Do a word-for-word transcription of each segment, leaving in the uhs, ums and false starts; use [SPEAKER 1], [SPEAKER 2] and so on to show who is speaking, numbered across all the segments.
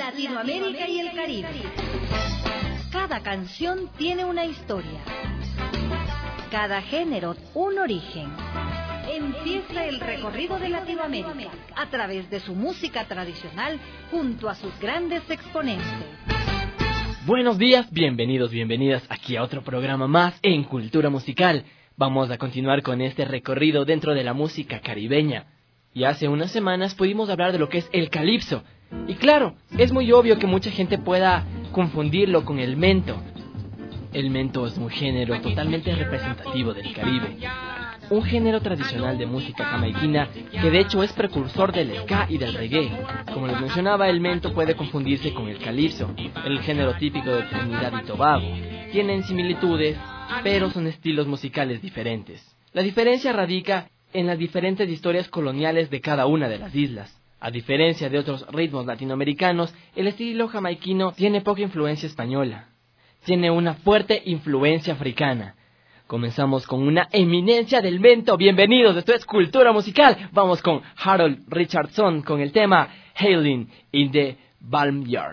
[SPEAKER 1] Latinoamérica y el Caribe. Cada canción tiene una historia. Cada género un origen. Empieza el recorrido de Latinoamérica a través de su música tradicional junto a sus grandes exponentes.
[SPEAKER 2] Buenos días, bienvenidos, bienvenidas aquí a otro programa más en Cultura Musical. Vamos a continuar con este recorrido dentro de la música caribeña. Y hace unas semanas pudimos hablar de lo que es el calipso. Y claro, es muy obvio que mucha gente pueda confundirlo con el mento. El mento es un género totalmente representativo del Caribe. Un género tradicional de música jamaiquina que de hecho es precursor del ska y del reggae. Como les mencionaba, el mento puede confundirse con el calipso, el género típico de Trinidad y Tobago. Tienen similitudes, pero son estilos musicales diferentes. La diferencia radica en las diferentes historias coloniales de cada una de las islas. A diferencia de otros ritmos latinoamericanos, el estilo jamaiquino tiene poca influencia española. Tiene una fuerte influencia africana. Comenzamos con una eminencia del mento. Bienvenidos, esto es Cultura Musical. Vamos con Harold Richardson con el tema Hailing in the Barnyard.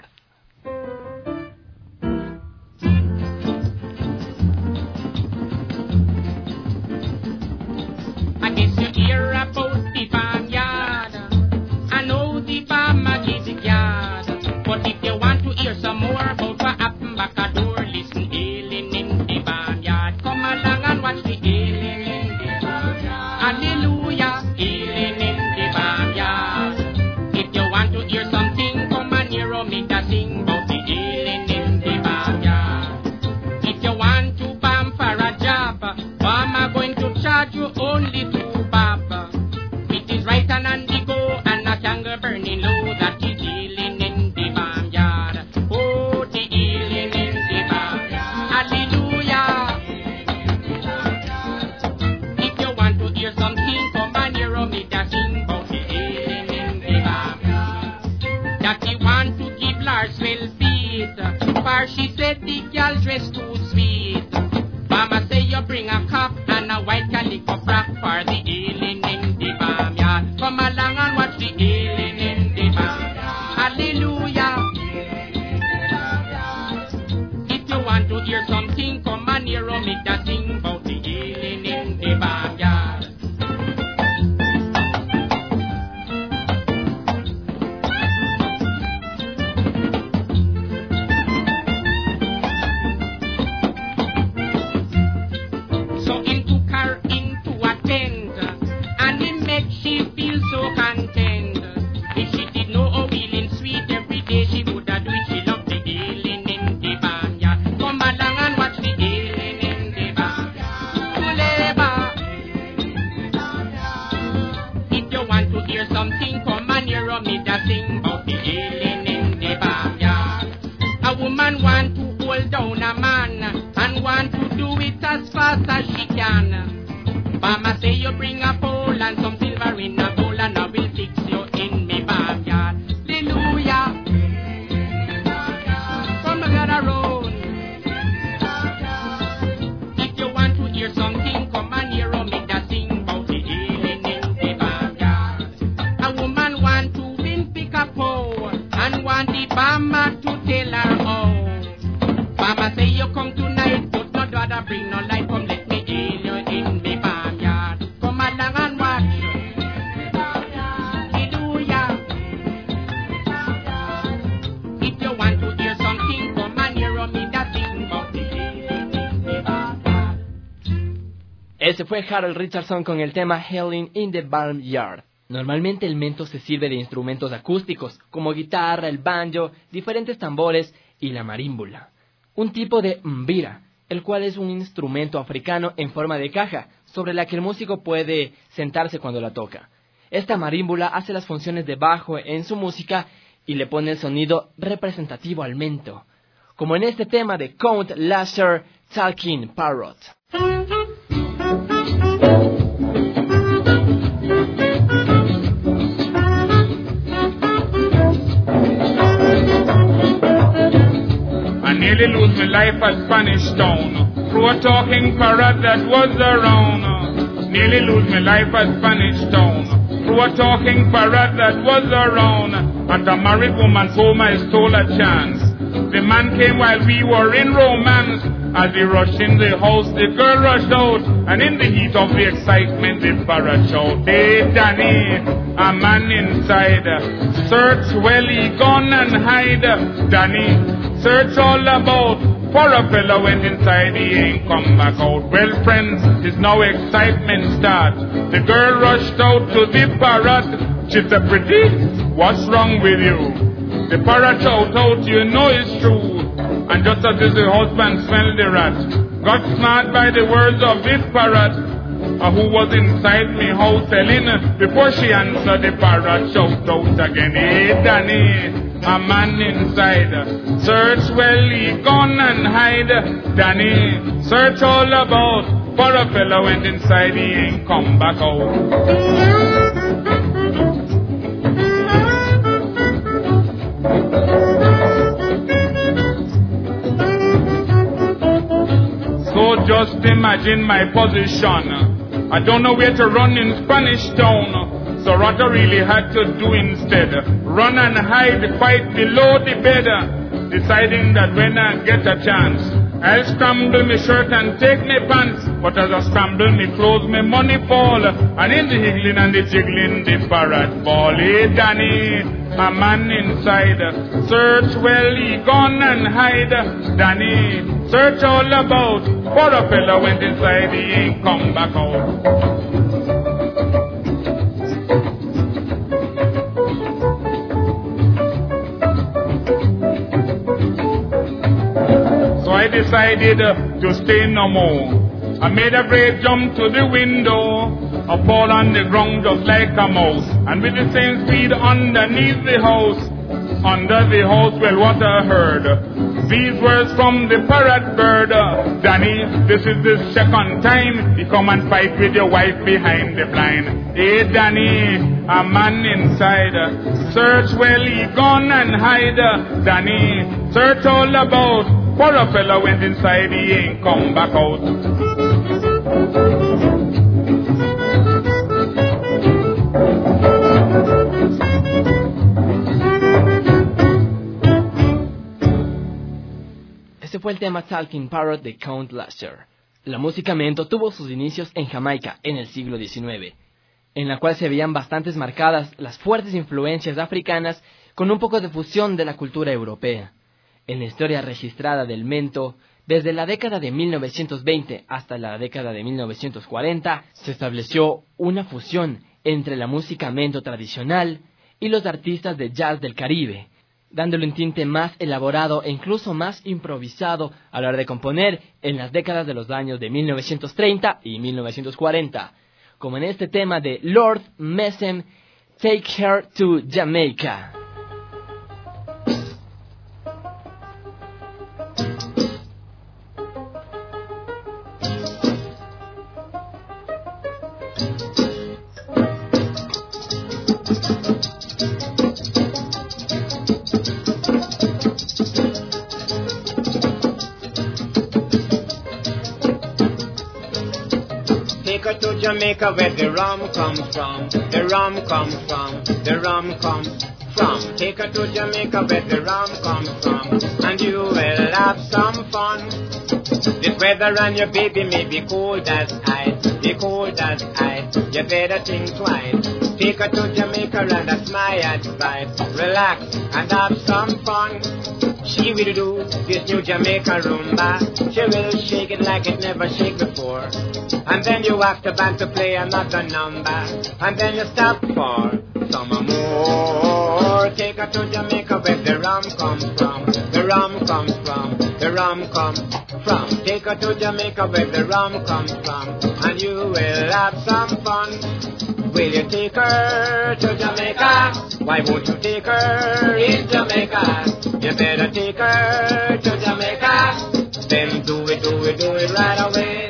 [SPEAKER 3] I guess you hear about the barnyard. I know the farmer is the yard. But if you want to hear some more about what happened back at door, listen, hailing in the barnyard. Come along and watch the hailing in the barnyard. Hallelujah, hailing in the barnyard. If you want to hear something, come and hear me to sing about the hailing in the barnyard. If you want to bam for a job, farmer going to charge you only two bob. It is right and on the go, and a candle burning low. That is healing in the barnyard. Oh, the healing in the barnyard. Hallelujah. If you want to hear something, come and hear me that sing about the healing in the barnyard. That he want to give Lars well beat, for she said the girl dress too sweet. Mama say you bring a cup and a white calico frock for the healing in the barnyard. Come along and watch the healing in the barnyard. Hallelujah. If you want to hear something, come and hear me that sing about the healing in the barnyard. So in took her into a tent, and it make she feel so content. If she did know a wheeling sweet every day, she would have do it. She loved the healing in the barnyard. Come along and watch the healing in the barnyard. To labor. If you want to hear something, come and hear me that sing about the healing in the barnyard. A woman want to hold down a man and want to do it as fast as she can. Mama say you bring a pole and some silver in a bowl, and I will fix you in me barnyard. Hallelujah. Come and get around. If you want to hear something, come and hear me that sing about the healing in the barnyard. A woman want to win pick a pole and want the farmer to tell her how. Mama say you come tonight, but not rather bring no light. Come let me heal you in me barnyard. Come along and watch. Hallelujah. If you want to hear something, come and hear me that sing about the healing in the barnyard.
[SPEAKER 2] Ese fue Harold Richardson con el tema Hailing in the Barnyard. Normalmente el mento se sirve de instrumentos acústicos, como guitarra, el banjo, diferentes tambores y la marímbula. Un tipo de mbira, el cual es un instrumento africano en forma de caja, sobre la que el músico puede sentarse cuando la toca. Esta marímbula hace las funciones de bajo en su música y le pone el sonido representativo al mento, como en este tema de Count Lasher, Talking Parrot.
[SPEAKER 4] I nearly lose my life at Spanish Town through a talking parrot that was around. Nearly lose my life at Spanish Town through a talking parrot that was around. And a married woman told me I stole a chance. The man came while we were in romance. As he rushed in the house, the girl rushed out. And in the heat of the excitement, the parrot shouted, "Hey, Danny, a man inside. Search well, he gone and hide. Danny, search all about. For a fella went inside, he ain't come back out." Well, friends, it's now excitement start. The girl rushed out to the parrot. She said, "Pretty, what's wrong with you?" The parrot shouted out, "You know it's true." And just as the husband smelled the rat, got smart by the words of this parrot, uh, who was inside me house telling. Before she answered, the parrot shouted out again, "Hey, Danny, a man inside. Search well, he gone and hide. Danny, search all about. For a fella went inside, he ain't come back out." So just imagine my position. I don't know where to run in Spanish Town. So what I really had to do instead, run and hide quite below the bed, deciding that when I get a chance, I'll scramble my shirt and take my pants. But as I scramble my clothes, my money fall, and in the higgling and the jiggling, the parrot ball. "Hey, Danny, a man inside. Search well, he gone and hide. Danny, search all about. For a fella went inside, he ain't come back out." I decided uh, to stay no more. I made a brave jump to the window. I fall on the ground just like a mouse. And with the same speed underneath the house. Under the house, well, what I heard. These words from the parrot bird. "Danny, this is the second time you come and fight with your wife behind the blind. Hey, Danny, a man inside. Search well, he gone and hide. Danny, search all about. For a fella went inside, he ain't come back out."
[SPEAKER 2] Este fue el tema Talking Parrot de Count Laster. La música mento tuvo sus inicios en Jamaica en el siglo diecinueve, en la cual se veían bastantes marcadas las fuertes influencias africanas con un poco de fusión de la cultura europea. En la historia registrada del mento, desde la década de mil novecientos veinte hasta la década de mil novecientos cuarenta, se estableció una fusión entre la música mento tradicional y los artistas de jazz del Caribe, dándole un tinte más elaborado e incluso más improvisado a la hora de componer en las décadas de los años de mil novecientos treinta y mil novecientos cuarenta, como en este tema de Lord Messem, Take Her to Jamaica.
[SPEAKER 5] To Jamaica where the rum comes from, the rum comes from, the rum comes from. Take her to Jamaica where the rum comes from, and you will have some fun. This weather and your baby may be cold as ice, be cold as ice, you better think twice. Take her to Jamaica and that's my advice. Relax and have some fun. She will do this new Jamaica rumba. She will shake it like it never shake before. And then you ask the band to play another number. And then you stop for some more. Take her to Jamaica where the rum comes from. The rum comes from. The rum comes from. Take her to Jamaica where the rum comes from. And you will have some fun. Will you take her to Jamaica? Why won't you take her in Jamaica? You better take her to Jamaica. Then do it, do it, do it right away.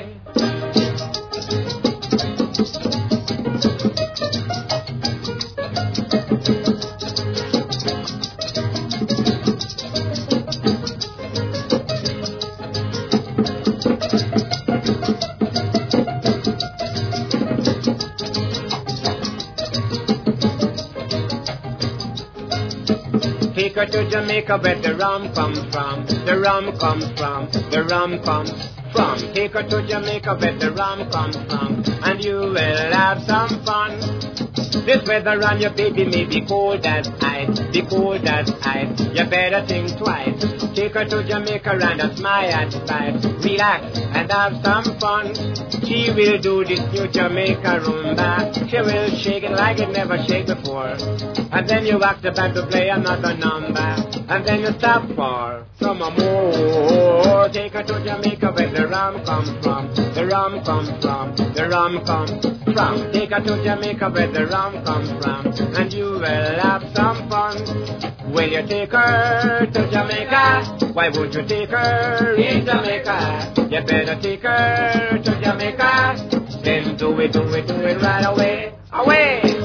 [SPEAKER 5] Take her to Jamaica where the rum comes from. The rum comes from. The rum comes from. Take her to Jamaica where the rum comes from. And you will have some fun. This weather on your baby may be cold as ice. Be cold as ice. You better think twice. Take her to Jamaica and a smile and spice. Relax and have some fun. She will do this new Jamaica rumba. She will shake it like it never shake before. And then you ask the band to play another number. And then you stop for some more. Take her to Jamaica where the rum comes from. The rum comes from. The rum comes from. Take her to Jamaica where the rum comes from. And you will have some fun. Will you take her to Jamaica? Why won't you take her in Jamaica? You better take her to Jamaica. Then do it, do it, do it right away. Away!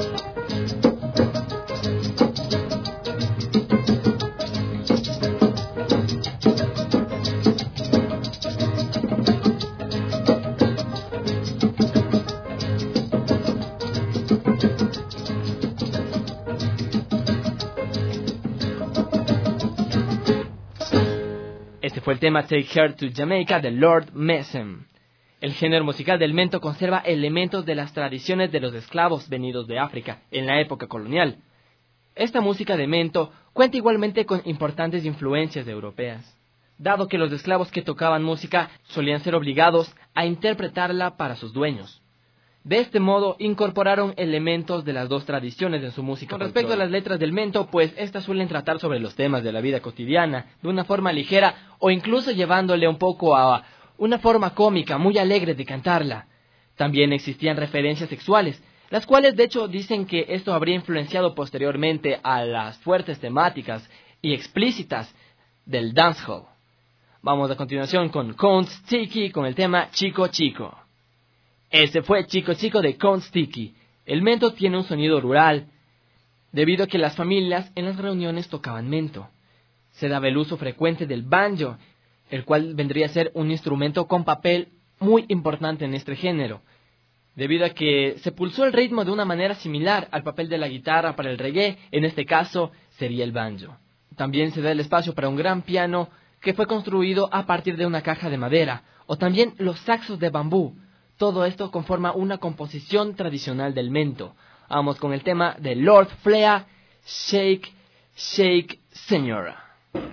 [SPEAKER 2] Este fue el tema Take Her to Jamaica de Lord Messam. El género musical del mento conserva elementos de las tradiciones de los esclavos venidos de África en la época colonial. Esta música de mento cuenta igualmente con importantes influencias europeas, dado que los esclavos que tocaban música solían ser obligados a interpretarla para sus dueños. De este modo, incorporaron elementos de las dos tradiciones en su música. Con respecto a las letras del mento, pues estas suelen tratar sobre los temas de la vida cotidiana, de una forma ligera o incluso llevándole un poco a una forma cómica, muy alegre de cantarla. También existían referencias sexuales, las cuales de hecho dicen que esto habría influenciado posteriormente a las fuertes temáticas y explícitas del dancehall. Vamos a continuación con Count Sticky con el tema Chico Chico. Este fue Chico Chico de Count Sticky. El mento tiene un sonido rural, debido a que las familias en las reuniones tocaban mento. Se daba el uso frecuente del banjo, el cual vendría a ser un instrumento con papel muy importante en este género, debido a que se pulsó el ritmo de una manera similar al papel de la guitarra para el reggae, en este caso sería el banjo. También se da el espacio para un gran piano que fue construido a partir de una caja de madera, o también los saxos de bambú. Todo esto conforma una composición tradicional del mento. Vamos con el tema de Lord Flea, Shake, Shake, Señora.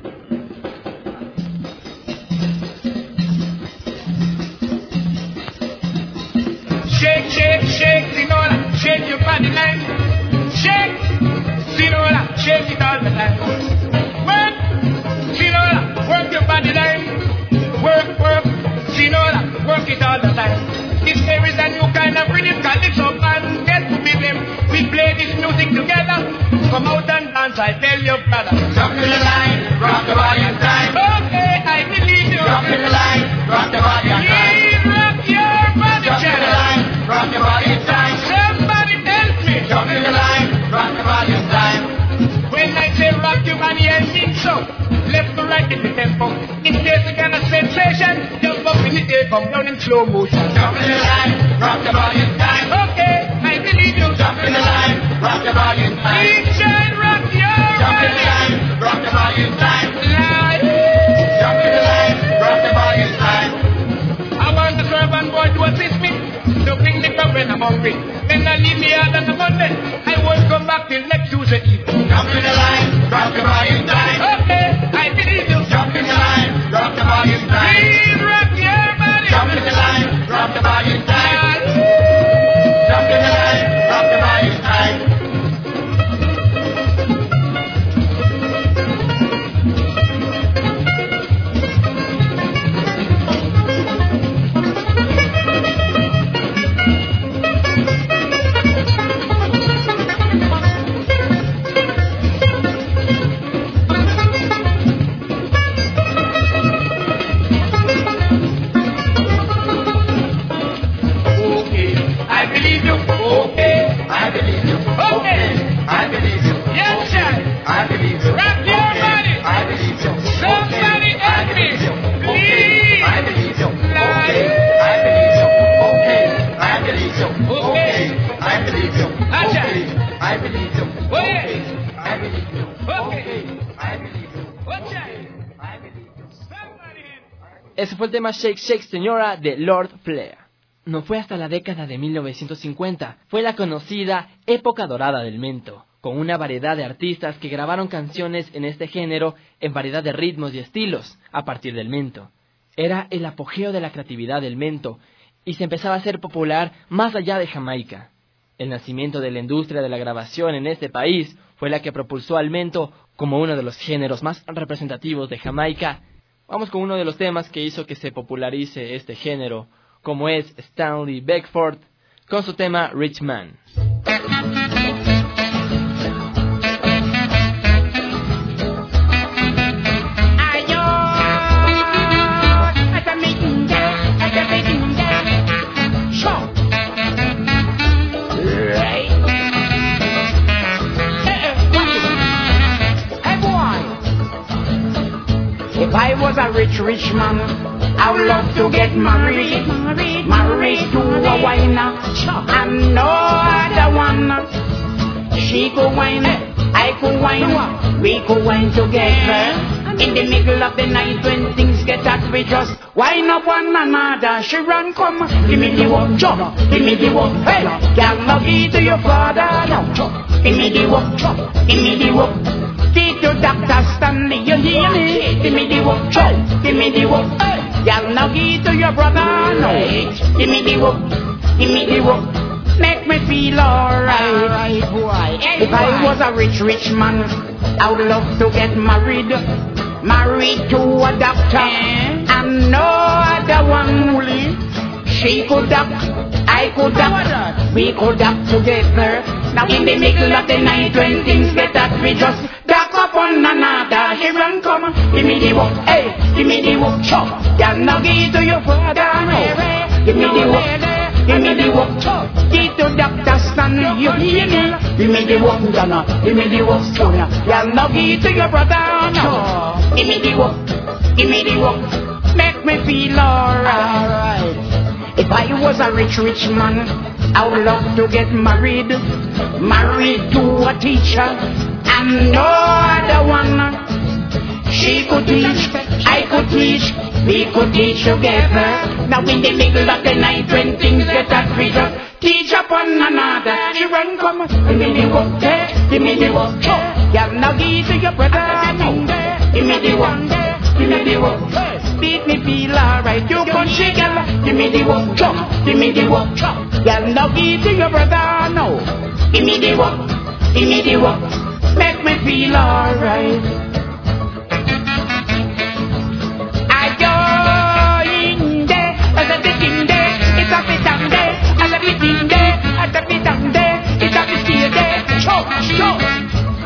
[SPEAKER 3] Shake, shake, shake, Sinora, shake your body line. Shake, Sinora, shake it all the time. Work, Sinora, work your body line. Work, work, Sinora, work it all the time. If there is a new kind of rhythm, call it up and get to be them. We play this music together. Come out and dance, I tell your brother. Jump to the line, rock the body and time. Okay, I believe you. Jump to the line, rock the body and time. Yeah, rock your body. Jump to the line, rock the body and time. Somebody help me. Jump to the line, rock the body and time. When I say rock your body, I mean so. Left to right in the tempo. In case you get a sensation, jump up in the air, come down in slow motion. Jump in the line, rock the body in time. Okay, I believe you. Jump in the line, rock the body in time. Each and rock your Jump in the line, rock the body in time. Line. Jump in the line, rock the body in time. I want the servant boy to assist me, to bring the cup when I'm hungry. Then I leave me out on the Monday. I won't come back till next Tuesday evening. Jump in the line, rock the body in time. Okay, I believe you. Jump in the line, rock the body in time. Please rock your body. Jump in the line, rock the body in time. Jump in the line, rock the body in time. I believe you. Okay, I believe you. Okay, I
[SPEAKER 2] Ese fue el tema Shake Shake Señora de Lord Flair. No fue hasta la década de mil novecientos cincuenta, fue la conocida época dorada del mento, con una variedad de artistas que grabaron canciones en este género en variedad de ritmos y estilos a partir del mento. Era el apogeo de la creatividad del mento y se empezaba a hacer popular más allá de Jamaica. El nacimiento de la industria de la grabación en este país fue la que propulsó al mento como uno de los géneros más representativos de Jamaica. Vamos con uno de los temas que hizo que se popularice este género, como es Stanley Beckford, con su tema Rich Man.
[SPEAKER 6] If I was a rich, rich man, I would love to get married, married, married to a whiner, and no other one. She could whine, I could whine, we could whine together. In the middle of the night when things get hot, we just wind up one another. She run, come, give me the walk, chop, give me the walk, hey, can't love it to your father, no, give me the walk, chop, give me the walk. Take your Doctor Stanley, you hear me? Give me the walk, chop, give me the walk, hey, can't love it to your brother, no, give me the walk, give me the walk. Make me feel alright, boy. If I was a rich, rich man, I would love to get married, married to a doctor, and no other one. She could dock, I could dock, we could dock together. Now in the middle of the night when things get hot, we just dock up on another. Here and come, give me the walk, hey, give me the walk, chop. Can't now give to your father, no. Give me the walk, give me the walk, chop. Give to Doctor Stanley, you hear me? Give me the walk, Donna, give me the walk, Sonia. Can't now give to your brother, no. Give me the walk, give me the walk. Make me feel alright. If I was a rich, rich man, I would love to get married, married to a teacher, and no other one. She could teach, I could teach, we could teach together. Now in the middle of the night when things get hot, we just teach upon another. She run, come, give me the walk, give me the walk, yeah, now give to your brother, no, give me the walk, give me the walk. Make me feel alright, you country girl. Give me the walk, chop, give me the walk, chop. Girl, now give to your brother, no. Give me the walk, give me the walk. Make me feel alright. I go in there, as a bit in there, it's a bit down there, as a bit in there, as a bit down there, it's a bit still there, chop, chop.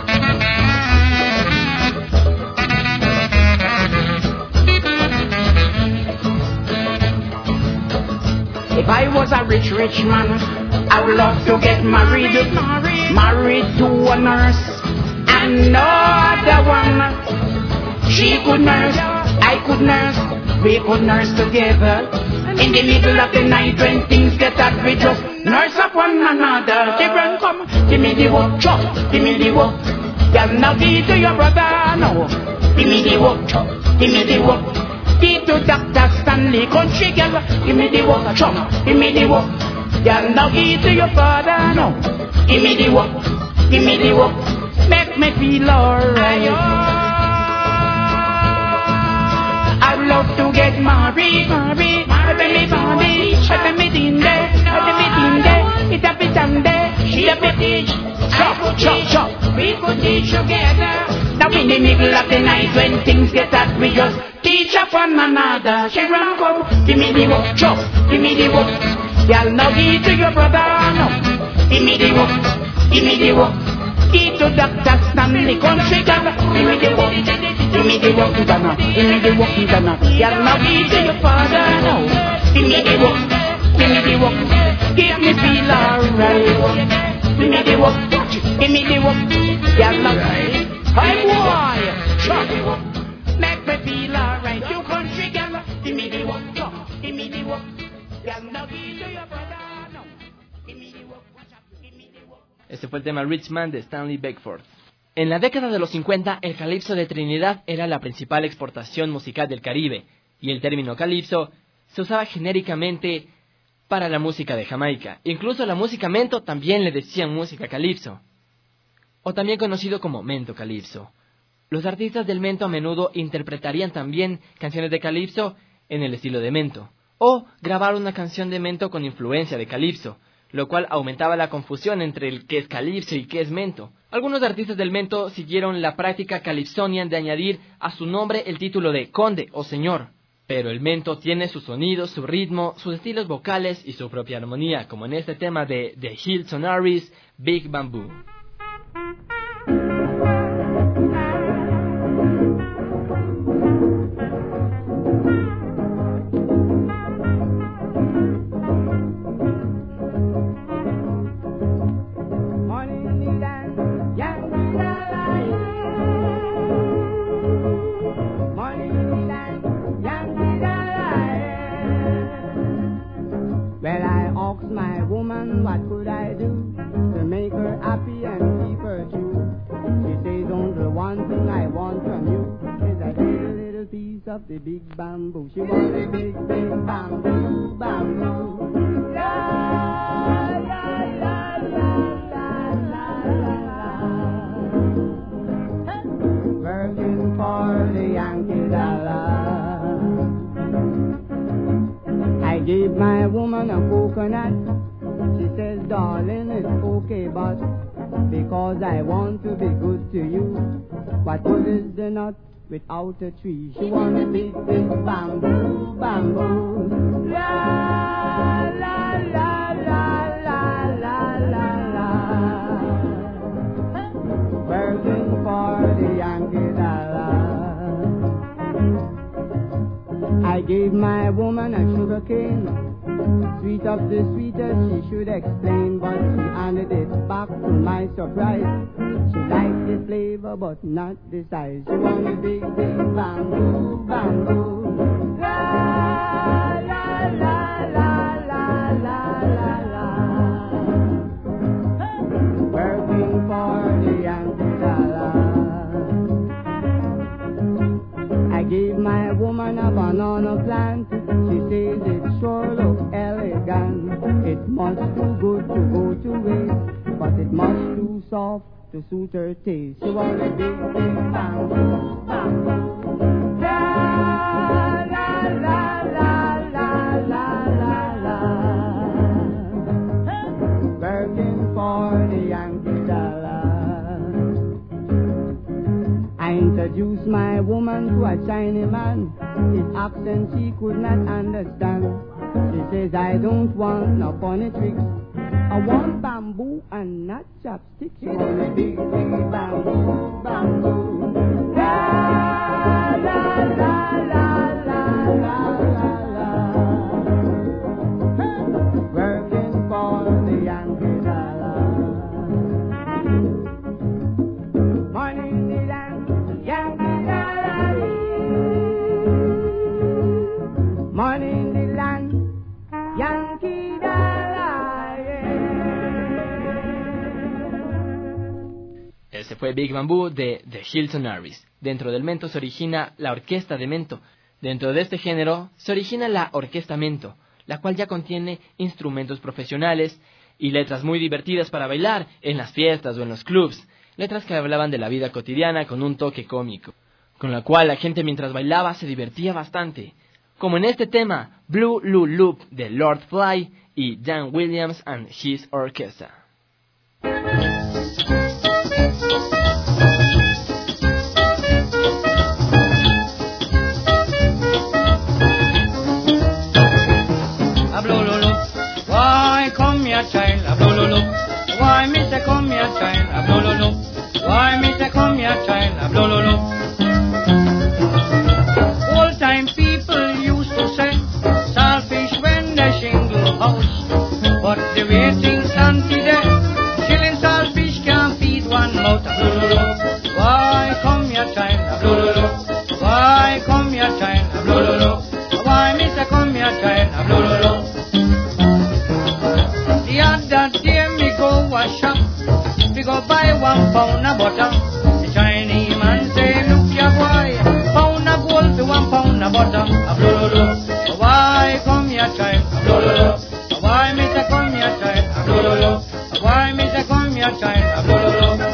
[SPEAKER 6] If I was a rich, rich man, I would love to get married, married, married to a nurse, and no other one. She could nurse, I could nurse, we could nurse together. In the middle of the night when things get hot, we just nurse up one another. Children, come, give me the walk, chop, give me the walk. Girl, now give to your brother, no. Give me the walk, chop, give me the walk. Give to Doctor Stanley, country girl. Give me the walk, chop, give me the walk. Girl, now give to your father, no. Give me the walk, give me the walk. Make me feel alright. I'd love to get married, married. I'd be married, I'd be in there, I'd be in there. It's a bit down there, she'd be teach. Chop, chop, chop. We could teach together. Now in the middle of the night when things get hot, we just teach up one another. She run, come, give me the walk, chop, give me the walk. Girl, now give to your brother, no. Give me the walk, give me the walk. Give to Doctor Stanley, country girl. Give me the walk, give me the walk, Donna. Give me the walk, Donna. Girl, now give to your father, no. Give me the walk, give me the walk. Give me feel alright. Give me the walk, give me the walk. Girl, now hi boy, chop. Make me feel alright. You country girl, give me the walk, chop. Give me the walk. Girl, now give to your brother, no. Give me the walk, give me the walk.
[SPEAKER 2] Este fue el tema Rich Man de Stanley Beckford. En la década de los cincuenta, el calipso de Trinidad era la principal exportación musical del Caribe, y el término calipso se usaba genéricamente para la música de Jamaica. Incluso la música mento también le decían música calipso, o también conocido como mento calipso. Los artistas del mento a menudo interpretarían también canciones de calipso en el estilo de mento, o grabar una canción de mento con influencia de calipso, lo cual aumentaba la confusión entre el que es calipso y que es mento. Algunos artistas del mento siguieron la práctica calipsonian de añadir a su nombre el título de conde o señor, pero el mento tiene su sonido, su ritmo, sus estilos vocales y su propia armonía, como en este tema de The Hilton Harris, Big Bamboo.
[SPEAKER 7] What could I do to make her happy and keep her true? She says only one thing I want from you is a little, little piece of the big bamboo. She wants a big, big bamboo, bamboo. La, la, la, la, la, la, la. Working for the Yankee dollar. I gave my woman a coconut. She says, darling, it's okay, but because I want to be good to you, what good is the nut without a tree? She wants a big, big bamboo, bamboo. La, la, la, la, la, la, la, la. Working for the Yankee dollar. I gave my woman a sugar cane. Sweet of the sweetest, she should explain, but she handed it back to my surprise. She liked the flavor, but not the size. She wanted a big, big bamboo, bamboo. La, la, la, la, la, la, la, la. Working for the Yankee dollar. I gave my woman a banana plant. She says it sure looks elegant. It must too good to go to waste, but it must too soft to suit her taste. She wants a big, big bamboo, bamboo. La, la, la, la, la, la, la, la. Working for the Yankee dollar. I introduced my woman to a Chinese man. His accent she could not understand. She says, I don't want no funny tricks. I want bamboo and not chopsticks. She wants a big, big bamboo, bamboo. La, la, la, la, la, la, la, la. Working for the Yankee dollar. Money in the land, Yankee dollar. Money in the land, Yankee dollar, yeah.
[SPEAKER 2] Ese fue Big Bamboo de The Hilton Harris. Dentro del mento se origina la orquesta de mento. Dentro de este género se origina la orquesta mento, la cual ya contiene instrumentos profesionales y letras muy divertidas para bailar en las fiestas o en los clubs. Letras que hablaban de la vida cotidiana con un toque cómico, con la cual la gente mientras bailaba se divertía bastante, como en este tema Blue Lou Loop de Lord Fly y Dan Williams and His Orchestra.
[SPEAKER 3] A blue lulu, why come here, child? A blue lulu, why me say come here, child? A blue lulu, why me say come here, child? A blue lulu. Old time people used to say saltfish when they shingle house, but the way things stand today, killing saltfish can't feed one mouth. A blue lulu, why come here, child? A blue lulu, why come here, child? A blue lulu, why me say come here, child? A blue lulu. The other day me go a shop, we go buy one pound of butter. The Chinese man say, look ya boy, pound of gold to one pound of butter. A blue
[SPEAKER 6] say come here, child. Lo, lo, lo.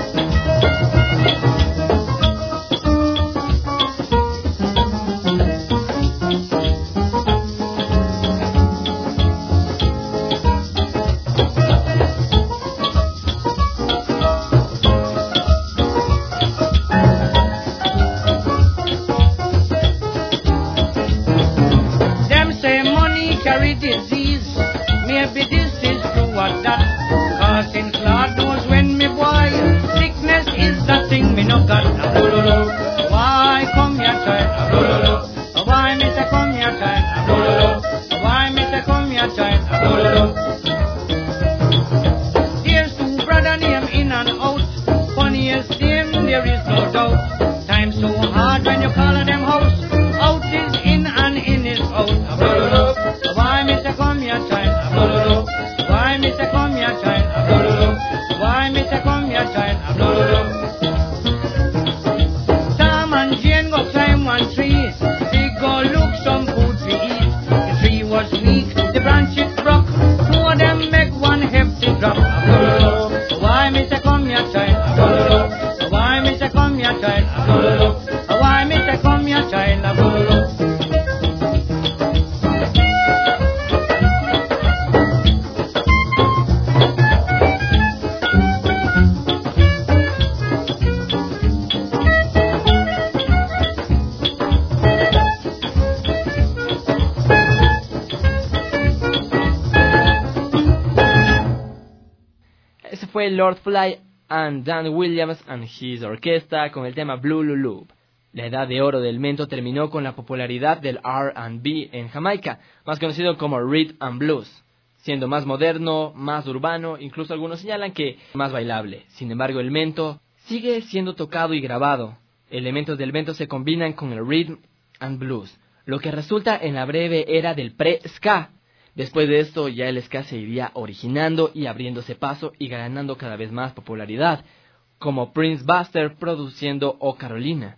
[SPEAKER 2] Lord Fly and Dan Williams and his orquesta con el tema Blue Lulu. La edad de oro del mento terminó con la popularidad del R and B en Jamaica, más conocido como Rhythm and Blues, siendo más moderno, más urbano, incluso algunos señalan que más bailable. Sin embargo, el mento sigue siendo tocado y grabado. Elementos del mento se combinan con el Rhythm and Blues, lo que resulta en la breve era del pre-ska. Después de esto ya el ska se iría originando y abriéndose paso y ganando cada vez más popularidad, como Prince Buster produciendo O Carolina.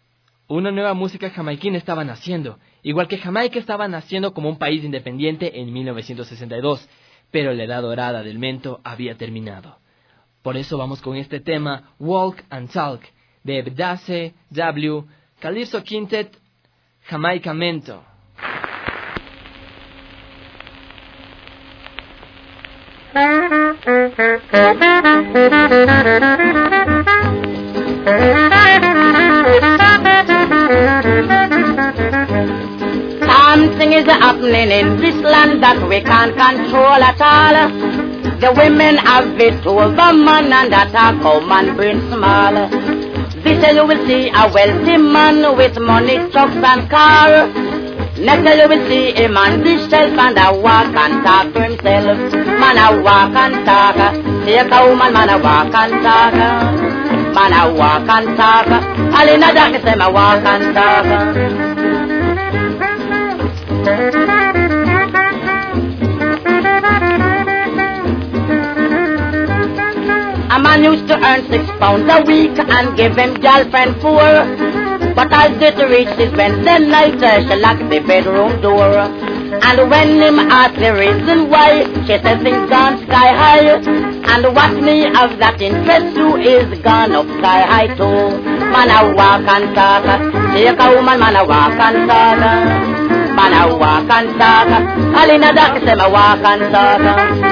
[SPEAKER 2] Una nueva música jamaiquina estaba naciendo, igual que Jamaica estaba naciendo como un país independiente en mil novecientos sesenta y dos, pero la edad dorada del mento había terminado. Por eso vamos con este tema Walk and Talk de Dace W, Calypso Quintet, Jamaica Mento.
[SPEAKER 8] Something is happening in this land that we can't control at all. The women have it over man and that a cow man brain small. This you will see a wealthy man with money, trucks and car. Next you will see a man himself and a walk and talk to himself. Man a walk and talk. See a cow man, man a walk and talk. Man a walk and talk. All in a dark say a walk and talk. A man used to earn six pounds a week and give him girlfriend four. But as it reaches Wednesday night, uh, she locked the bedroom door. And when him asked the reason why, she says things gone sky high. And what me of that interest you is gone up sky high too. Man a walk and talk, take a woman, man a walk and talk. Man a walk and talk, all in a dark say me walk and talk.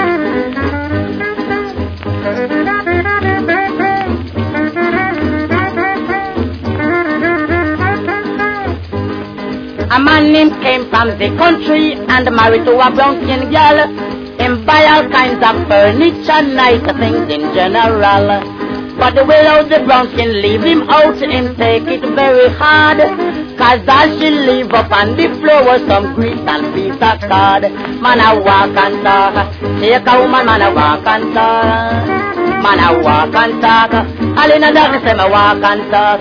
[SPEAKER 8] A man named came from the country and married to a brown skin girl. Him buy all kinds of furniture, nice things in general. But the way out the brown skin leave him out, him take it very hard. Cause all she leave up on the floor was some grease and piece of card. Man a walk and talk, take a woman, man a walk and talk. Man a walk and talk, all in a dark say me walk and talk.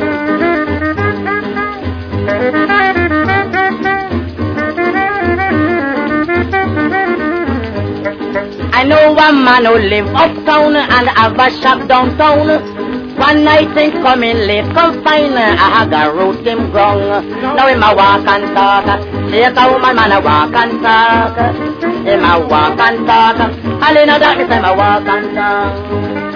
[SPEAKER 8] I know one man who live uptown and have a shop downtown. One night him coming late, come fine, I have a roast him wrong. Now him a walk and talk, take a woman, man a walk and talk. him a walk and talk. And in the darkness him a walk and talk.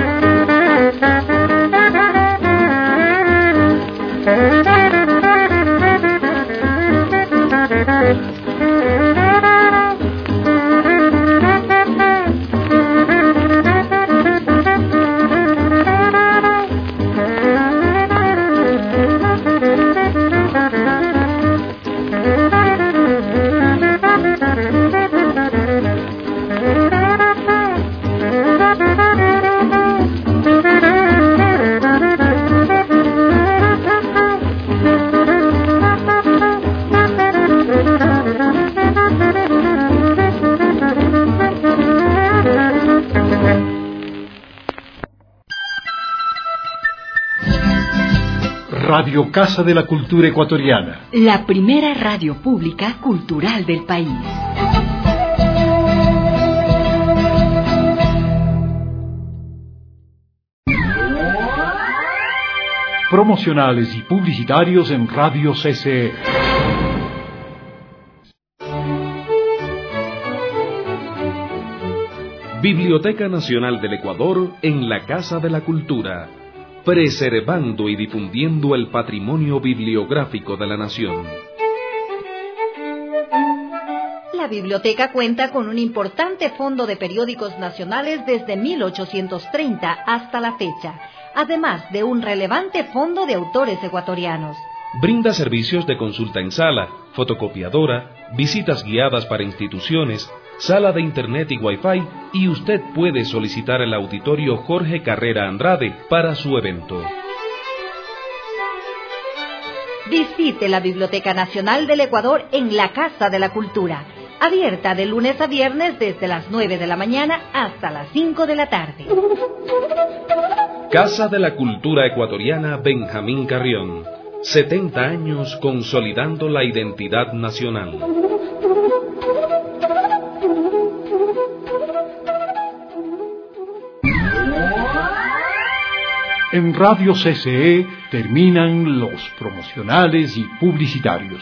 [SPEAKER 9] Radio Casa de la Cultura Ecuatoriana.
[SPEAKER 1] La primera radio pública cultural del país.
[SPEAKER 9] Promocionales y publicitarios en Radio C C E.
[SPEAKER 10] Biblioteca Nacional del Ecuador en la Casa de la Cultura, preservando y difundiendo el patrimonio bibliográfico de la nación.
[SPEAKER 1] La biblioteca cuenta con un importante fondo de periódicos nacionales desde mil ochocientos treinta hasta la fecha, además de un relevante fondo de autores ecuatorianos.
[SPEAKER 10] Brinda servicios de consulta en sala, fotocopiadora, visitas guiadas para instituciones, sala de internet y wifi, y usted puede solicitar el auditorio Jorge Carrera Andrade para su evento.
[SPEAKER 1] Visite la Biblioteca Nacional del Ecuador en la Casa de la Cultura, abierta de lunes a viernes desde las nueve de la mañana hasta las cinco de la tarde.
[SPEAKER 10] Casa de la Cultura Ecuatoriana Benjamín Carrión, setenta años consolidando la identidad nacional.
[SPEAKER 9] En Radio C C E terminan los promocionales y publicitarios.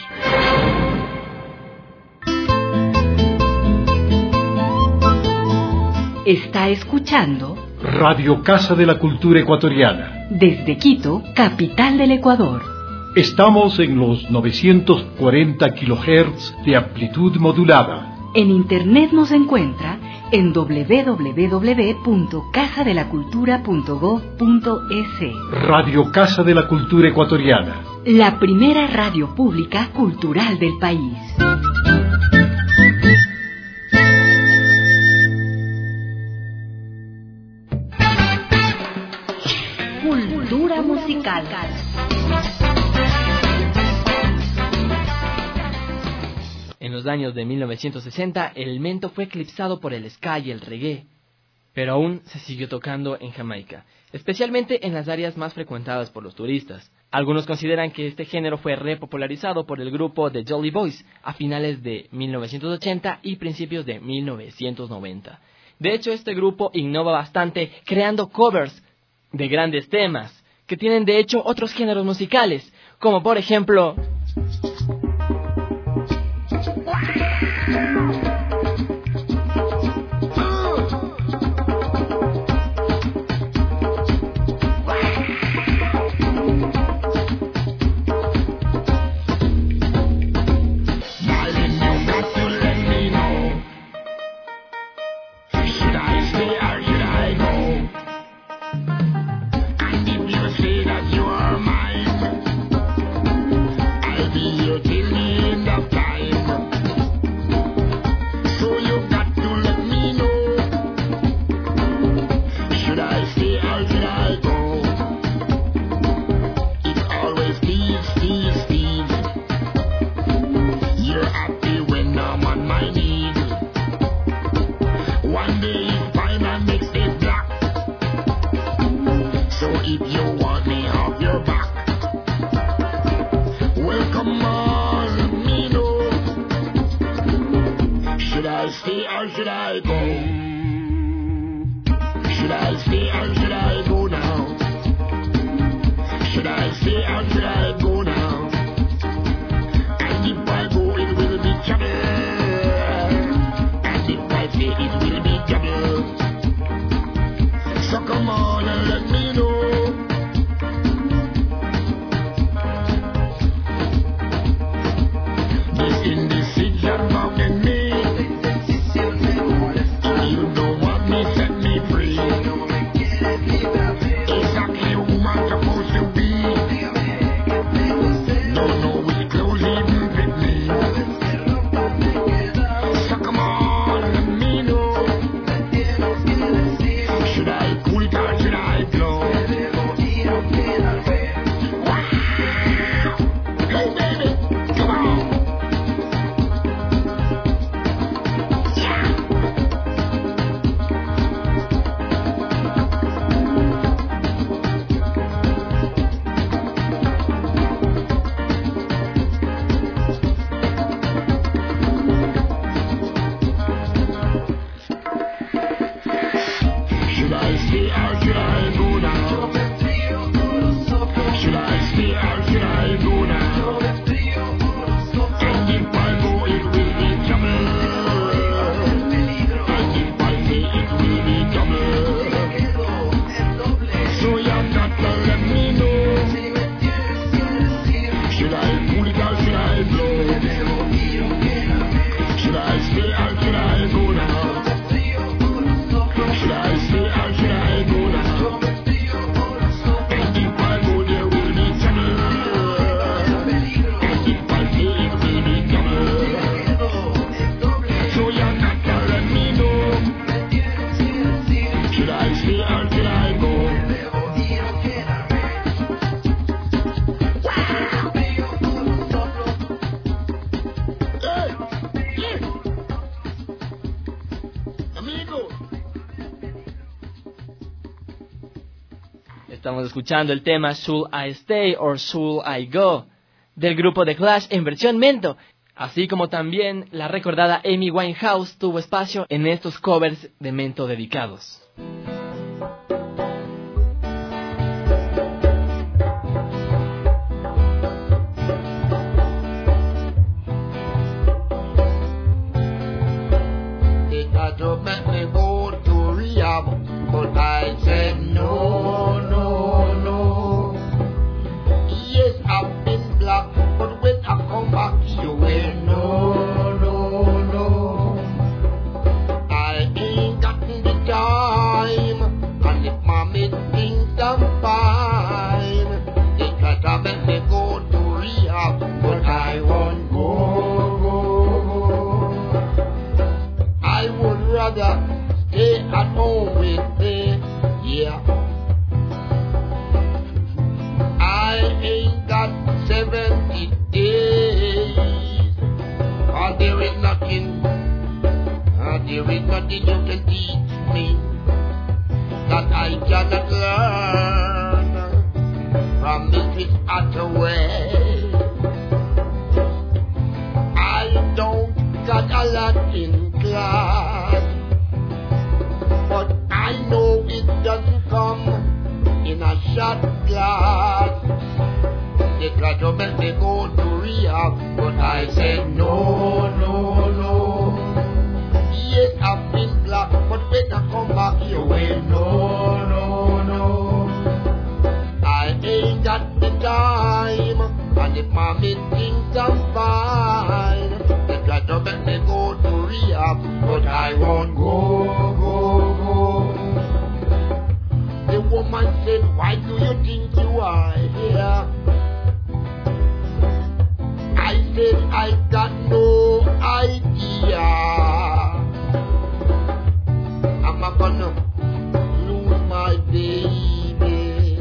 [SPEAKER 1] Está escuchando
[SPEAKER 9] Radio Casa de la Cultura Ecuatoriana.
[SPEAKER 1] Desde Quito, capital del Ecuador.
[SPEAKER 9] Estamos en los novecientos cuarenta kilohertz de amplitud modulada.
[SPEAKER 1] En internet nos encuentra en doble u doble u doble u punto casa de la cultura punto gob punto es.
[SPEAKER 9] Radio Casa de la Cultura Ecuatoriana.
[SPEAKER 1] La primera radio pública cultural del país. Cultura musical.
[SPEAKER 2] En los años de mil novecientos sesenta, el mento fue eclipsado por el ska y el reggae, pero aún se siguió tocando en Jamaica, especialmente en las áreas más frecuentadas por los turistas. Algunos consideran que este género fue repopularizado por el grupo The Jolly Boys a finales de mil novecientos ochenta y principios de mil novecientos noventa. De hecho, este grupo innova bastante creando covers de grandes temas, que tienen de hecho otros géneros musicales, como por ejemplo... Estamos escuchando el tema Should I Stay or Should I Go del grupo The Clash en versión Mento, así como también la recordada Amy Winehouse tuvo espacio en estos covers de Mento dedicados.
[SPEAKER 6] But I said no, no, no. Yes, I've been black, but when I come back you will no, no, no. I ain't got the time, and if mommy thinks I'm fine, they try to make me go to rehab, but I won't go, go, go. I would rather stay at home with me, yeah. I ain't got seventy days, or there is nothing, or there is nothing you can teach me that I cannot learn from Missus Hathaway. I don't got a lot in class, but I know it doesn't come in a shot glass. They try to make me go to rehab, but I said no, no, no. Yes, I've been black, but when I come back you will no, no, no. I ain't got the time, and if mommy thinks I'm fine, they try to make me go to rehab, but I won't go, go, go. The woman said, why do you think you are here? I said, I got no idea. I'm not gonna lose my baby,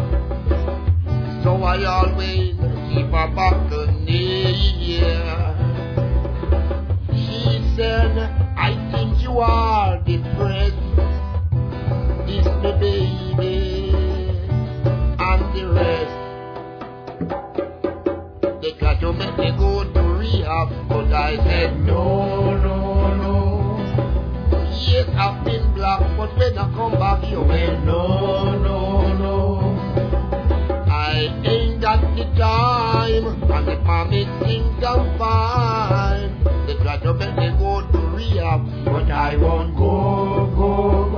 [SPEAKER 6] so I always keep her back near. She said, I think you are depressed. It's the baby and the rest. They tried to make me go to rehab, but I said no, no, no. Yes, I've been black, but when I come back you will no, no, no. I ain't got the time, and if mommy thinks I'm fine, they try to make me go to rehab, but I won't go, go,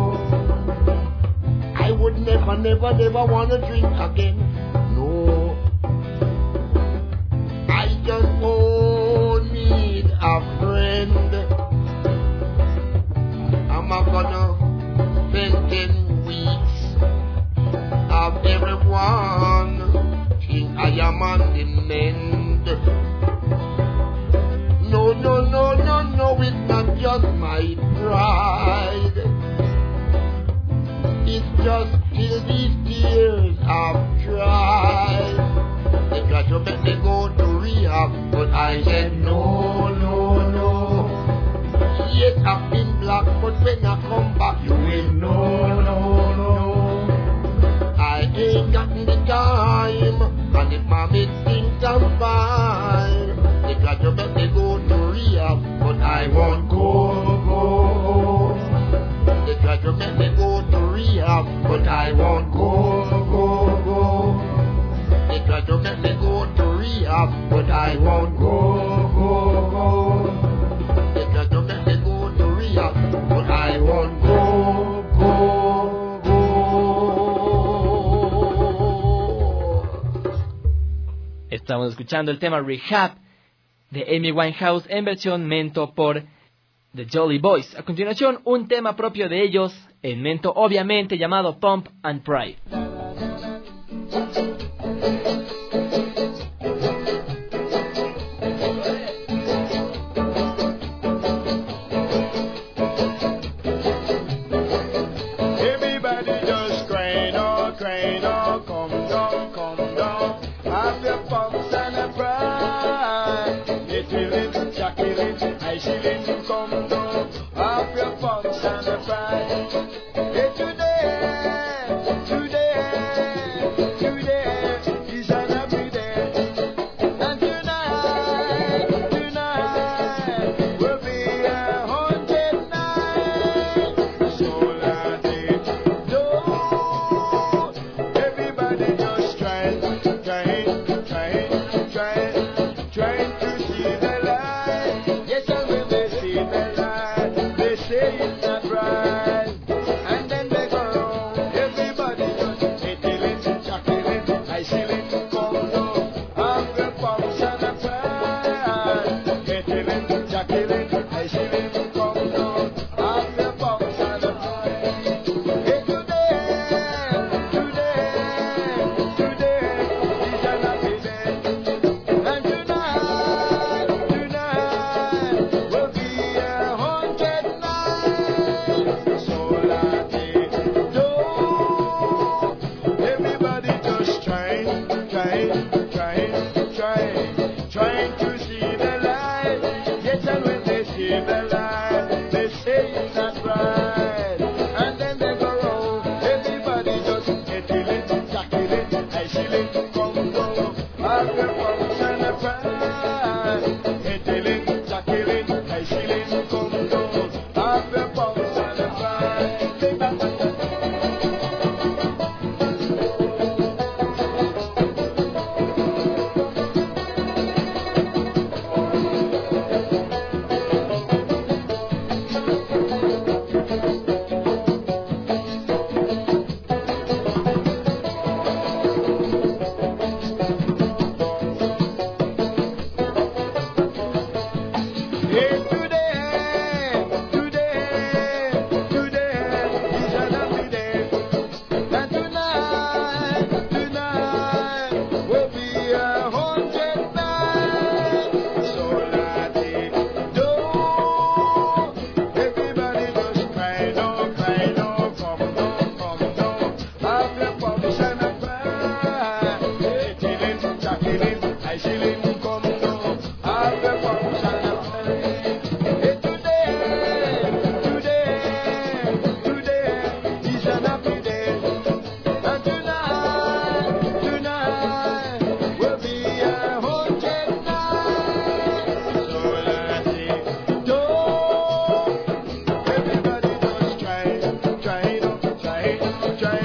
[SPEAKER 6] go. I would never, never, never want to drink again, no. I just oh, need a friend. I'm not gonna spend ten weeks of everyone think I am on the mend. No, no, no, no, no, it's not just my pride. It's just till these tears I've tried. They tried to make me go to rehab, but I said no, no, no. Yes, I've been black, but when I come back you will no, no, no. I ain't got the time, and if mommy thinks I'm fine, they try to make me go to rehab, but I won't go, go. They try to make me go to rehab, but I won't go, go, go. They try to make me go to rehab, but I won't go, go, go. They try to make me go to rehab, but I won't go, go, go.
[SPEAKER 2] Estamos escuchando el tema Rehab de Amy Winehouse en versión Mento por The Jolly Boys. A continuación, un tema propio de ellos en Mento, obviamente, llamado Pump and Pride.
[SPEAKER 6] Today, today.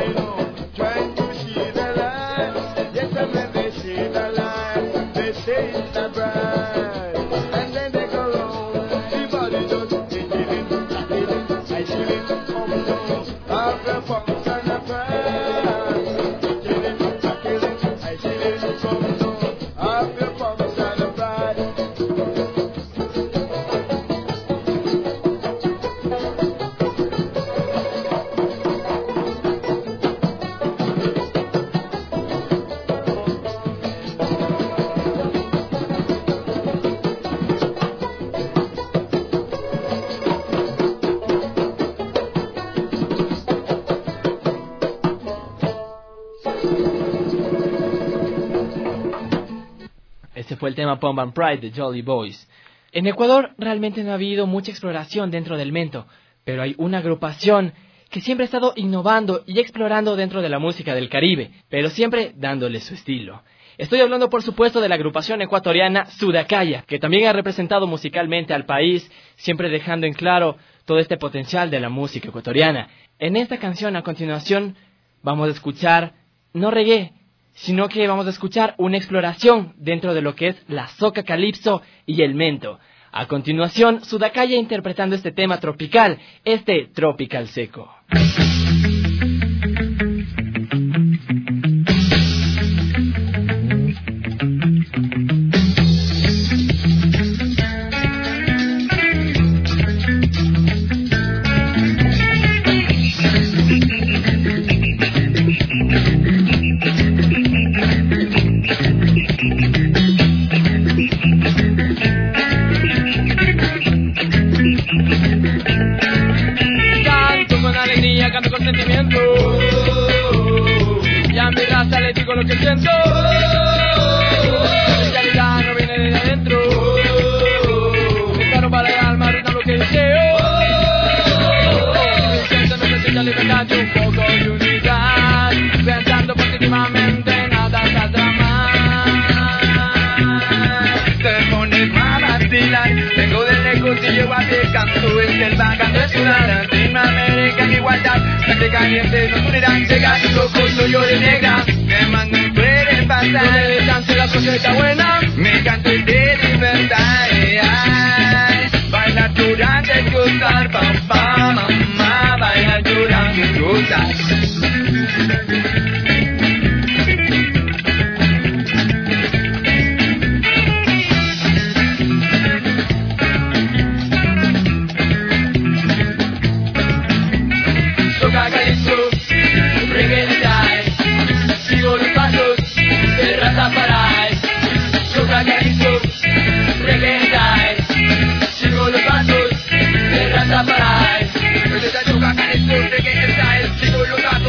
[SPEAKER 2] Fue el tema Pump and Pride de Jolly Boys. En Ecuador realmente no ha habido mucha exploración dentro del mento, pero hay una agrupación que siempre ha estado innovando y explorando dentro de la música del Caribe, pero siempre dándole su estilo. Estoy hablando por supuesto de la agrupación ecuatoriana Sudacaya, que también ha representado musicalmente al país, siempre dejando en claro todo este potencial de la música ecuatoriana. En esta canción a continuación vamos a escuchar no reggae, sino que vamos a escuchar una exploración dentro de lo que es la soca calipso y el mento. A continuación, Sudacaya interpretando este tema tropical, este Tropical Seco.
[SPEAKER 11] Con sentimiento, y a mi raza le digo lo que siento. En realidad no viene de adentro. Es caro para el alma, rita lo que deseo. Mi gente me necesita libertad y un poco de unidad. Pensando positivamente, nada saldrá mal. Te pones mal a vacilar. Vengo de lejos y llego a te canto. Es que el bacán es una Latinoamérica en igualdad. Sangre caliente, no pudieran llegar. Loco soy yo de negra, que más no puede pasar. No le descanse la cosecha buena, me canto de libertad. Ay, baila durante el cruzar, papá, mamá, baila durante el cruzar. Sigo los pasos de Rastafari. Sigo los pasos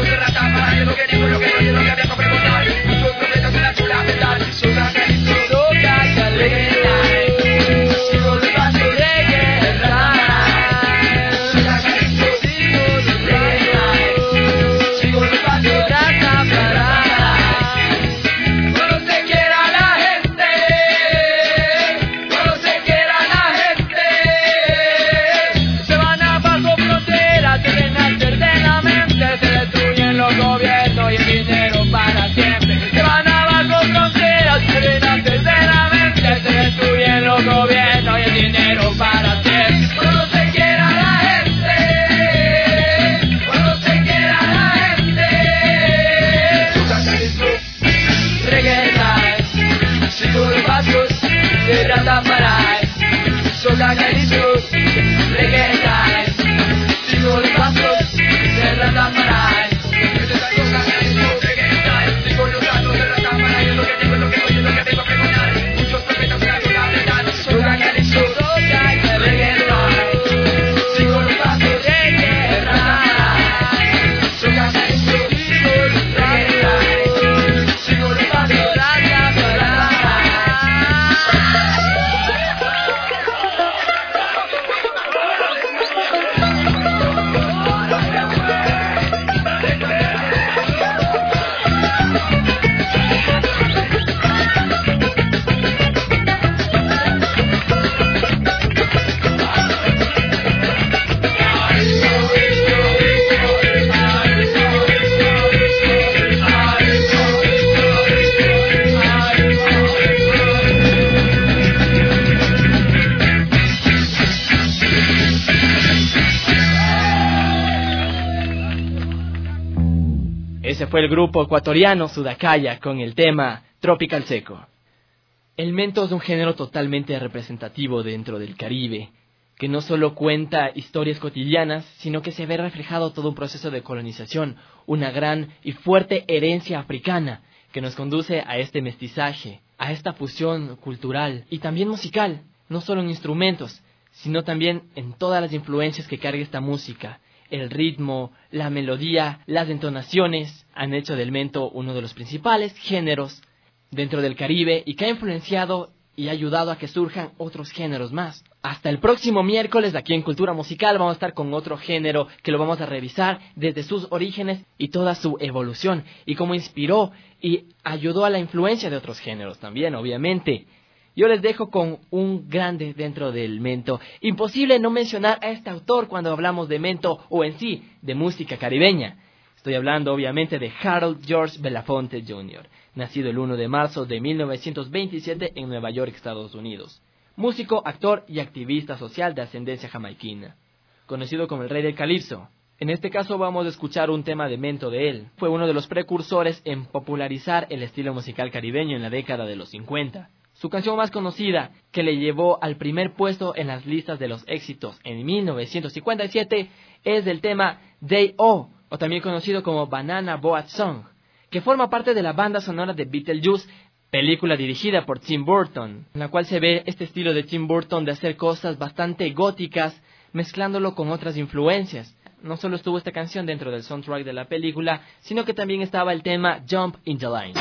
[SPEAKER 2] Ese fue el grupo ecuatoriano Sudacaya con el tema Tropical Seco. El mento es un género totalmente representativo dentro del Caribe, que no solo cuenta historias cotidianas, sino que se ve reflejado todo un proceso de colonización, una gran y fuerte herencia africana que nos conduce a este mestizaje, a esta fusión cultural y también musical, no solo en instrumentos, sino también en todas las influencias que carga esta música. El ritmo, la melodía, las entonaciones han hecho del mento uno de los principales géneros dentro del Caribe y que ha influenciado y ha ayudado a que surjan otros géneros más. Hasta el próximo miércoles aquí en Cultura Musical vamos a estar con otro género que lo vamos a revisar desde sus orígenes y toda su evolución y cómo inspiró y ayudó a la influencia de otros géneros también, obviamente. Yo les dejo con un grande dentro del mento. Imposible no mencionar a este autor cuando hablamos de mento o en sí de música caribeña. Estoy hablando obviamente de Harold George Belafonte junior, nacido el primero de marzo de mil novecientos veintisiete en Nueva York, Estados Unidos. Músico, actor y activista social de ascendencia jamaiquina, conocido como el Rey del Calipso. En este caso vamos a escuchar un tema de mento de él. Fue uno de los precursores en popularizar el estilo musical caribeño en la década de los cincuenta. Su canción más conocida, que le llevó al primer puesto en las listas de los éxitos en mil novecientos cincuenta y siete, es del tema Day O, o también conocido como Banana Boat Song, que forma parte de la banda sonora de Beetlejuice, película dirigida por Tim Burton, en la cual se ve este estilo de Tim Burton de hacer cosas bastante góticas, mezclándolo con otras influencias. No solo estuvo esta canción dentro del soundtrack de la película, sino que también estaba el tema Jump in the Line.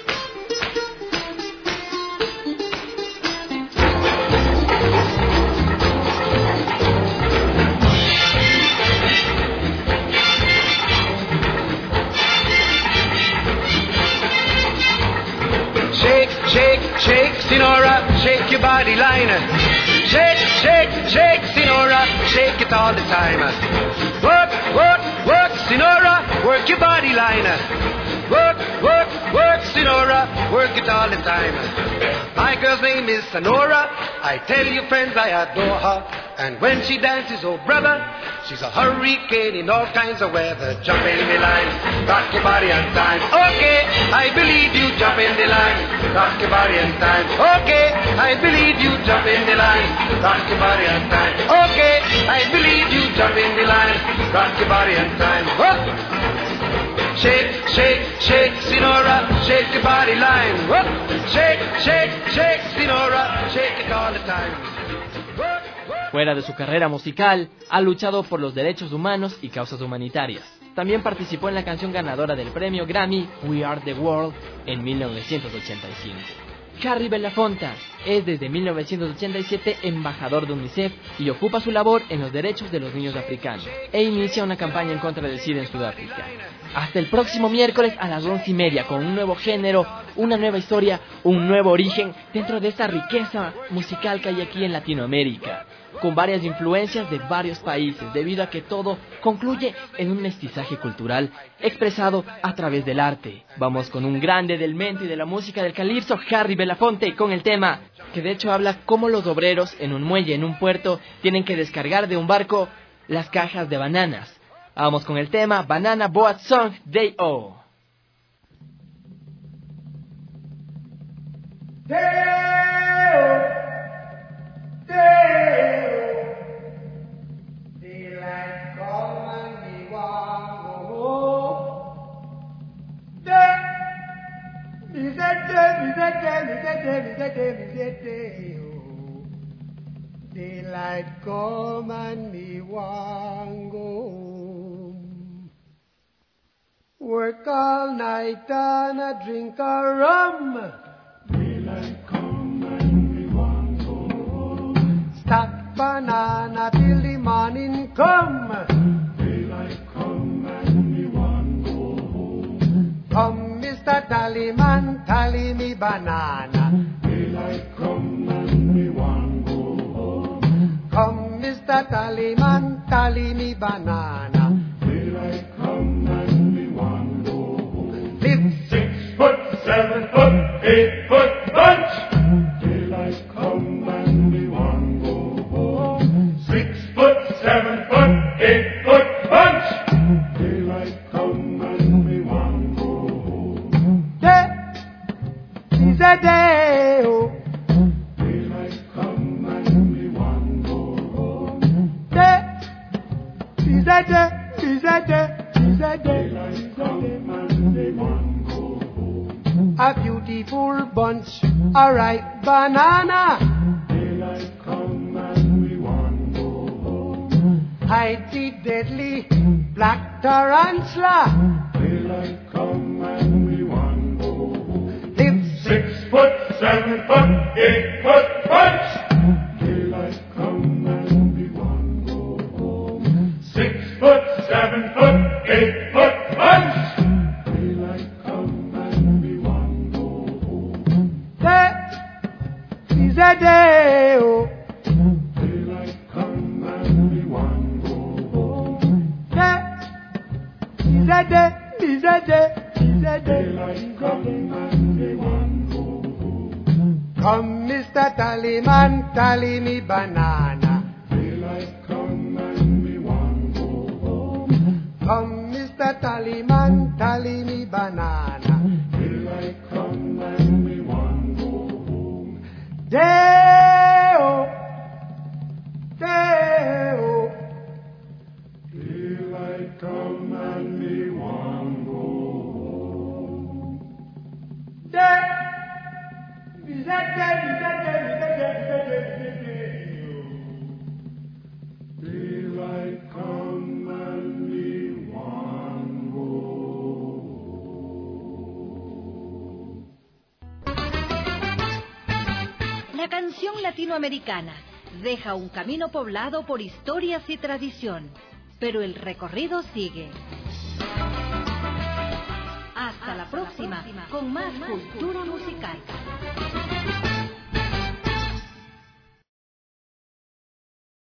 [SPEAKER 12] Shake, shake, shake, Sinora, shake your body line. Shake, shake, shake, Sinora, shake it all the time. Work, work, work, Sinora, work your body line. Work, work, work, Sinora, work it all the time. My girl's name is Sonora. I tell you, friends, I adore her. And when she dances, oh brother, she's a hurricane in all kinds of weather. Jump in the line, rock your body and time. Okay, I believe you, jump in the line, rock your body and time. Okay, I believe you, jump in the line, rock your body and time. Okay, I believe you, jump in the line, rock your body and time. Oh. Shake, shake, shake, Sinora, shake your body line. Oh. Shake, shake, shake, Sinora, shake it all the time.
[SPEAKER 2] Fuera de su carrera musical, ha luchado por los derechos humanos y causas humanitarias. También participó en la canción ganadora del premio Grammy, We Are the World, en mil novecientos ochenta y cinco. Harry Belafonte es desde mil novecientos ochenta y siete embajador de UNICEF y ocupa su labor en los derechos de los niños africanos e inicia una campaña en contra del SIDA en Sudáfrica. Hasta el próximo miércoles a las once y media con un nuevo género, una nueva historia, un nuevo origen dentro de esta riqueza musical que hay aquí en Latinoamérica, con varias influencias de varios países, debido a que todo concluye en un mestizaje cultural expresado a través del arte. Vamos con un grande del mento y de la música del calipso, Harry Belafonte, con el tema que de hecho habla cómo los obreros en un muelle, en un puerto, tienen que descargar de un barco las cajas de bananas. Vamos con el tema Banana Boat Song Day O.
[SPEAKER 7] Daylight come and me want go home. Work all night and a drink a rum. Daylight come and me want go home. Stack banana till the morning come. Daylight come and me want go home. Come, Mister Tallyman, tally me banana. Daylight come and me want go home. Come, Mister Tallyman, tally me banana. Daylight come and me want go home. Lift six foot, seven foot, eight foot bunch. Daylight come and me want go home. Six foot, seven foot, eight foot bunch. Daylight come and me want day, oh.
[SPEAKER 13] Daylight come and me want go home.
[SPEAKER 7] Day, is a day, is a day, is a day.
[SPEAKER 13] Daylight come and me want go home.
[SPEAKER 7] A beautiful bunch, a ripe banana.
[SPEAKER 13] Daylight come and me want go home.
[SPEAKER 7] Hide the deadly black tarantula.
[SPEAKER 13] Daylight come and me want go home.
[SPEAKER 7] Live
[SPEAKER 13] six foot, seven foot, eight foot bunch. Daylight come and me want go home. Six foot, seven foot, eight foot bunch. Daylight come and me want go home.
[SPEAKER 7] Day is a day, oh.
[SPEAKER 13] Daylight come and me want go home.
[SPEAKER 7] Day is a day, is a day, is a day.
[SPEAKER 13] Daylight come and me want go home.
[SPEAKER 7] Come, Mister Tallyman, tally me banana.
[SPEAKER 13] Daylight come and me want go home.
[SPEAKER 7] Come, Mister Tallyman, tally me banana.
[SPEAKER 13] Daylight come and me want go home.
[SPEAKER 7] Day-o, day-o.
[SPEAKER 13] Daylight come and me want go home.
[SPEAKER 7] Day, is that day, is that day, is that day, is that day, is that day.
[SPEAKER 13] Daylight come and me want go home.
[SPEAKER 1] La canción latinoamericana deja un camino poblado por historias y tradición, pero el recorrido sigue. Hasta la próxima con más cultura musical.